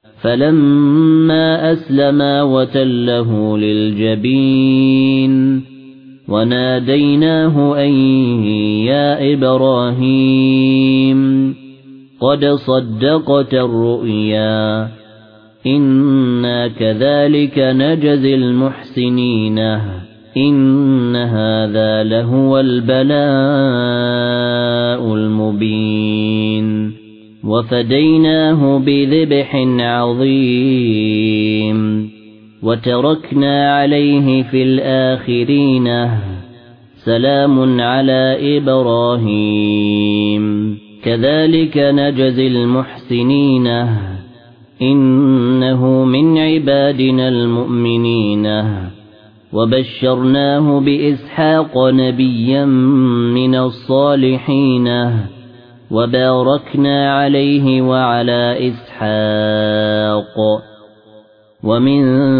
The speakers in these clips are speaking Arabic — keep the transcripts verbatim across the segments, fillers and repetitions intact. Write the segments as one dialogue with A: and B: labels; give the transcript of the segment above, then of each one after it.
A: فلما أسلما وتله للجبين وناديناه أن يا إبراهيم قد صدقت الرؤيا إنا كذلك نجزي المحسنين إن هذا لهو البلاء المبين وفديناه بذبح عظيم وتركنا عليه في الآخرين سلام على إبراهيم كذلك نجزي المحسنين إنه من عبادنا المؤمنين وبشرناه بإسحاق نبيا من الصالحين وباركنا عليه وعلى إسحاق ومن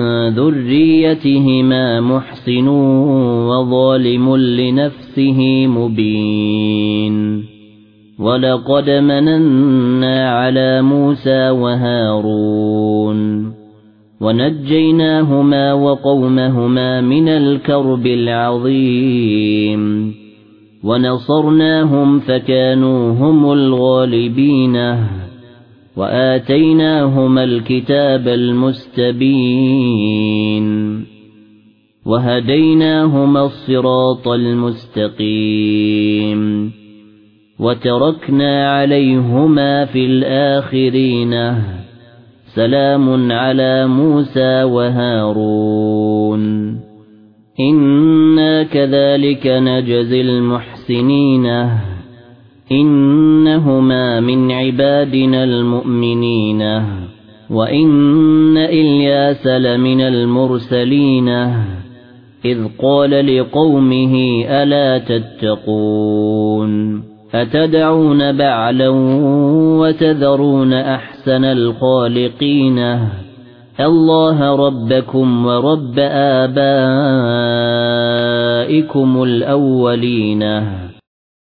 A: ذريتهما محسن وظالم لنفسه مبين ولقد مننا على موسى وهارون ونجيناهما وقومهما من الكرب العظيم ونصرناهم فكانوا هم الغالبين وآتيناهما الكتاب المستبين وهديناهما الصراط المستقيم وتركنا عليهما في الآخرين سلام على موسى وهارون إنا كذلك نجزي المحسنين إنهما من عبادنا المؤمنين وإن إلياس لمن المرسلين إذ قال لقومه ألا تتقون أتدعون بعلا وتذرون أحسن الخالقين الله ربكم ورب آبائكم الأولين